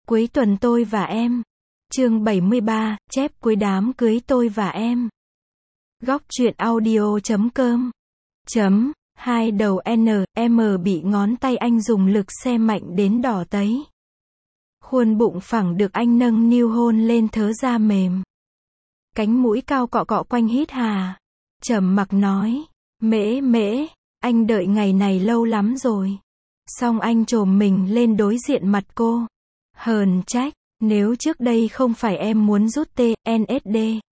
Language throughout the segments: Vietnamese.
Cuối tuần tôi và em. Chương 73, chép cuối đám cưới tôi và em. Góc truyện audio.com. Hai đầu M bị ngón tay anh dùng lực xe mạnh đến đỏ tấy. Khuôn bụng phẳng được anh nâng niu hôn lên thớ da mềm. Cánh mũi cao cọ cọ quanh hít hà. Trầm mặc nói, mễ, anh đợi ngày này lâu lắm rồi. Xong anh chồm mình lên đối diện mặt cô. Hờn trách, nếu trước đây không phải em muốn rút TNSD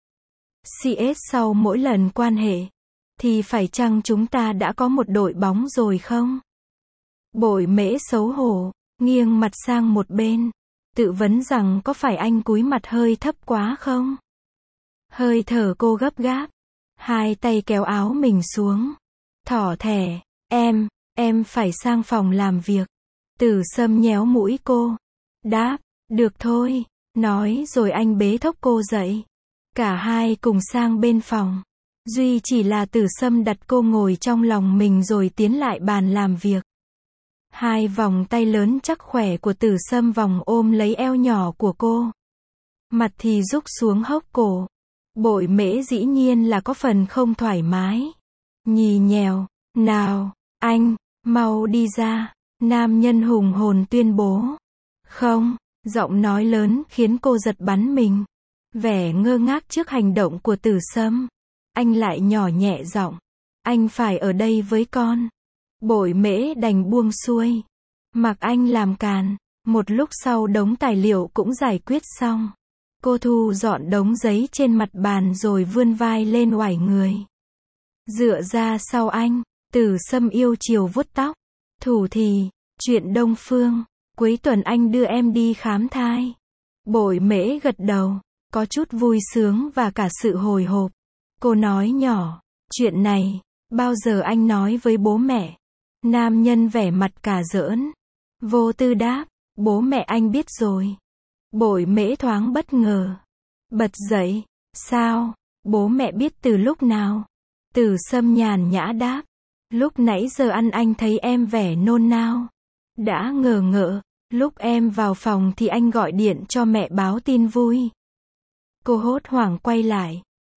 CS sau mỗi lần quan hệ, thì phải chăng chúng ta đã có một đội bóng rồi không? Bội mễ xấu hổ, nghiêng mặt sang một bên, tự vấn rằng có phải anh cúi mặt hơi thấp quá không? Hơi thở cô gấp gáp, hai tay kéo áo mình xuống, thỏ thẻ, em phải sang phòng làm việc. Tử Sâm nhéo mũi cô, đáp, được thôi, nói rồi anh bế thốc cô dậy. Cả hai cùng sang bên phòng. Duy chỉ là Tử Sâm đặt cô ngồi trong lòng mình rồi tiến lại bàn làm việc. Hai vòng tay lớn chắc khỏe của Tử Sâm vòng ôm lấy eo nhỏ của cô. Mặt thì rúc xuống hốc cổ. Bội mễ dĩ nhiên là có phần không thoải mái. Nhì nhèo, nào, anh, mau đi ra. Nam nhân hùng hồn tuyên bố. Không, giọng nói lớn khiến cô giật bắn mình. Vẻ ngơ ngác trước hành động của Tử Sâm. Anh lại nhỏ nhẹ giọng. Anh phải ở đây với con. Bội mễ đành buông xuôi. Mặc anh làm càn. Một lúc sau đống tài liệu cũng giải quyết xong. Cô thu dọn đống giấy trên mặt bàn rồi vươn vai lên oải người. Dựa ra sau anh. Tử Sâm yêu chiều vuốt tóc. Thủ thì, chuyện Đông Phương. Cuối tuần anh đưa em đi khám thai. Bội mễ gật đầu, có chút vui sướng và cả sự hồi hộp. Cô nói nhỏ, chuyện này, bao giờ anh nói với bố mẹ? Nam nhân vẻ mặt cà giỡn. Vô tư đáp, bố mẹ anh biết rồi. Bội mễ thoáng bất ngờ. Bật dậy, sao, bố mẹ biết từ lúc nào? Tử Sâm nhàn nhã đáp, lúc nãy giờ ăn anh thấy em vẻ nôn nao. Đã ngờ ngợ, lúc em vào phòng thì anh gọi điện cho mẹ báo tin vui. Cô hốt hoảng quay lại.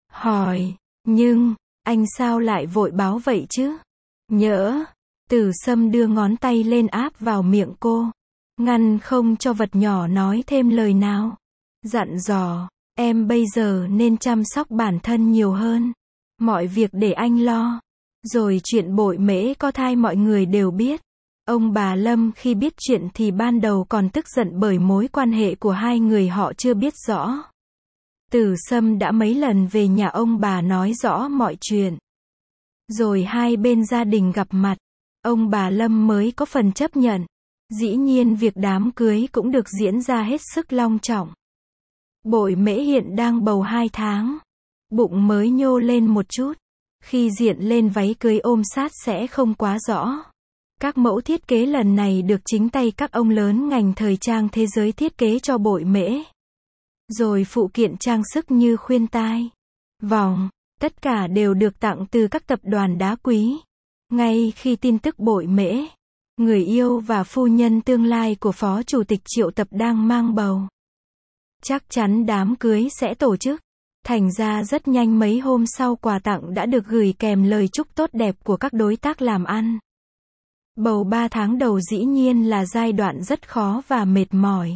Hỏi, nhưng, anh sao lại vội báo vậy chứ? Nhỡ, Tử Sâm đưa ngón tay lên áp vào miệng cô. Ngăn không cho vật nhỏ nói thêm lời nào. Dặn dò, em bây giờ nên chăm sóc bản thân nhiều hơn. Mọi việc để anh lo. Rồi chuyện bội mễ có thai mọi người đều biết. Ông bà Lâm khi biết chuyện thì ban đầu còn tức giận bởi mối quan hệ của hai người họ chưa biết rõ. Tử Sâm đã mấy lần về nhà ông bà nói rõ mọi chuyện. Rồi hai bên gia đình gặp mặt. Ông bà Lâm mới có phần chấp nhận. Dĩ nhiên việc đám cưới cũng được diễn ra hết sức long trọng. Bội mễ hiện đang bầu 2 tháng. Bụng mới nhô lên một chút. Khi diện lên váy cưới ôm sát sẽ không quá rõ. Các mẫu thiết kế lần này được chính tay các ông lớn ngành thời trang thế giới thiết kế cho bội mễ. Rồi phụ kiện trang sức như khuyên tai, vòng, tất cả đều được tặng từ các tập đoàn đá quý. Ngay khi tin tức bội mễ, người yêu và phu nhân tương lai của Phó Chủ tịch Triệu Tập đang mang bầu, chắc chắn đám cưới sẽ tổ chức. Thành ra rất nhanh mấy hôm sau quà tặng đã được gửi kèm lời chúc tốt đẹp của các đối tác làm ăn. Bầu 3 tháng đầu dĩ nhiên là giai đoạn rất khó và mệt mỏi.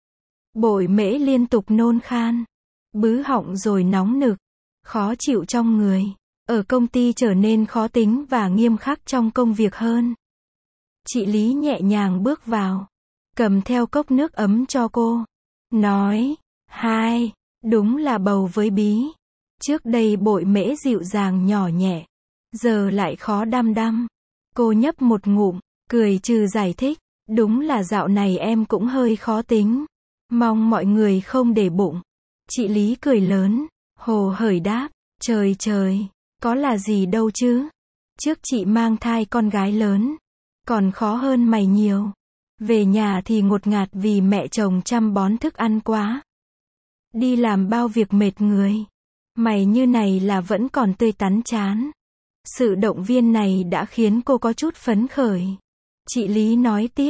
Bội mễ liên tục nôn khan, bứ họng rồi nóng nực, khó chịu trong người. Ở công ty trở nên khó tính và nghiêm khắc trong công việc hơn. Chị Lý nhẹ nhàng bước vào, cầm theo cốc nước ấm cho cô. Nói, đúng là bầu với bí. Trước đây bội mễ dịu dàng nhỏ nhẹ, giờ lại khó đăm đăm. Cô nhấp một ngụm, cười trừ giải thích, đúng là dạo này em cũng hơi khó tính. Mong mọi người không để bụng. Chị Lý cười lớn, hồ hởi đáp, trời, có là gì đâu chứ. Trước chị mang thai con gái lớn, còn khó hơn mày nhiều. Về nhà thì ngột ngạt vì mẹ chồng chăm bón thức ăn quá. Đi làm bao việc mệt người. Mày như này là vẫn còn tươi tắn chán. Sự động viên này đã khiến cô có chút phấn khởi. Chị Lý nói tiếp,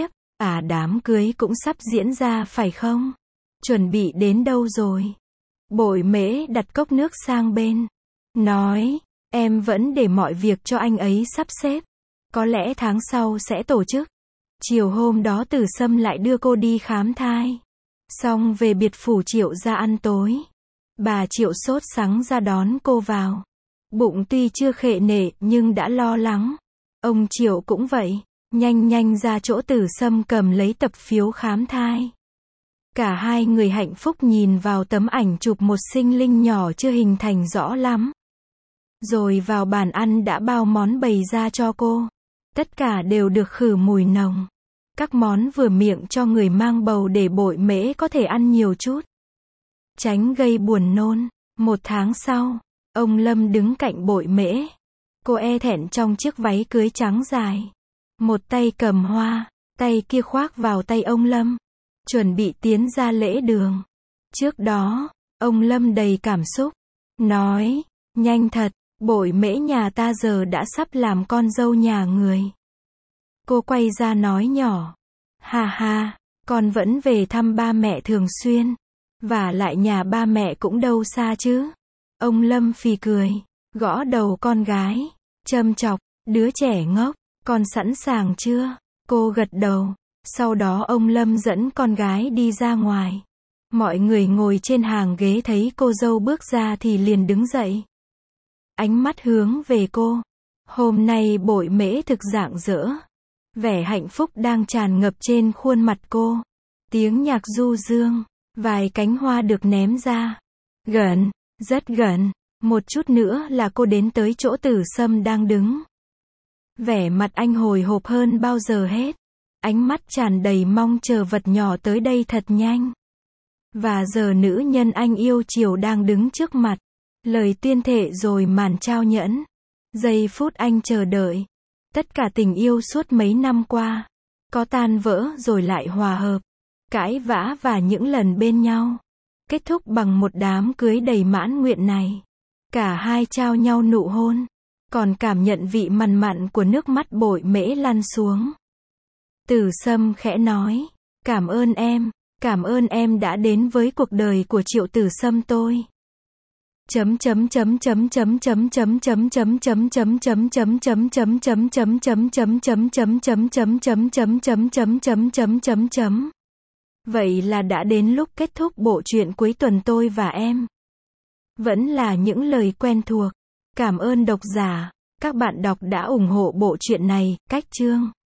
À, đám cưới cũng sắp diễn ra phải không? Chuẩn bị đến đâu rồi? Bội Mễ đặt cốc nước sang bên. Nói, em vẫn để mọi việc cho anh ấy sắp xếp. Có lẽ tháng sau sẽ tổ chức. Chiều hôm đó Tử Sâm lại đưa cô đi khám thai. Xong về biệt phủ Triệu ra ăn tối. Bà Triệu sốt sắng ra đón cô vào. Bụng tuy chưa khệ nệ nhưng đã lo lắng. Ông Triệu cũng vậy. Nhanh nhanh ra chỗ Tử Sâm cầm lấy tập phiếu khám thai. Cả hai người hạnh phúc nhìn vào tấm ảnh chụp một sinh linh nhỏ chưa hình thành rõ lắm. Rồi vào bàn ăn đã bao món bày ra cho cô. Tất cả đều được khử mùi nồng. Các món vừa miệng cho người mang bầu để Bội Mễ có thể ăn nhiều chút. Tránh gây buồn nôn. 1 tháng sau, ông Lâm đứng cạnh Bội Mễ. Cô e thẹn trong chiếc váy cưới trắng dài. Một tay cầm hoa, tay kia khoác vào tay ông Lâm. Chuẩn bị tiến ra lễ đường. Trước đó, ông Lâm đầy cảm xúc. Nói, nhanh thật, Bội Mễ nhà ta giờ đã sắp làm con dâu nhà người. Cô quay ra nói nhỏ. Ha ha, con vẫn về thăm ba mẹ thường xuyên. Và lại nhà ba mẹ cũng đâu xa chứ. Ông Lâm phì cười, gõ đầu con gái. Châm chọc, đứa trẻ ngốc, con sẵn sàng chưa? Cô gật đầu. Sau đó ông Lâm dẫn con gái đi ra ngoài. Mọi người ngồi trên hàng ghế thấy cô dâu bước ra thì liền đứng dậy. Ánh mắt hướng về cô. Hôm nay Bội Mễ thực rạng rỡ. Vẻ hạnh phúc đang tràn ngập trên khuôn mặt cô. Tiếng nhạc du dương. Vài cánh hoa được ném ra. Gần, rất gần. Một chút nữa là cô đến tới chỗ Tử Sâm đang đứng. Vẻ mặt anh hồi hộp hơn bao giờ hết. Ánh mắt tràn đầy mong chờ vật nhỏ tới đây thật nhanh. Và giờ nữ nhân anh yêu chiều đang đứng trước mặt. Lời tuyên thệ rồi màn trao nhẫn. Giây phút anh chờ đợi. Tất cả tình yêu suốt mấy năm qua. Có tan vỡ rồi lại hòa hợp. Cãi vã và những lần bên nhau. Kết thúc bằng một đám cưới đầy mãn nguyện này. Cả hai trao nhau nụ hôn. Còn cảm nhận vị mặn mặn của nước mắt Bội Mễ lăn xuống. Tử Sâm khẽ nói. Cảm ơn em đã đến với cuộc đời của Triệu Tử Sâm tôi. Vậy là đã đến lúc kết thúc bộ truyện cuối tuần Tôi và Em. Vẫn là những lời quen thuộc. Cảm ơn độc giả, các bạn đọc đã ủng hộ bộ truyện này. Cách chương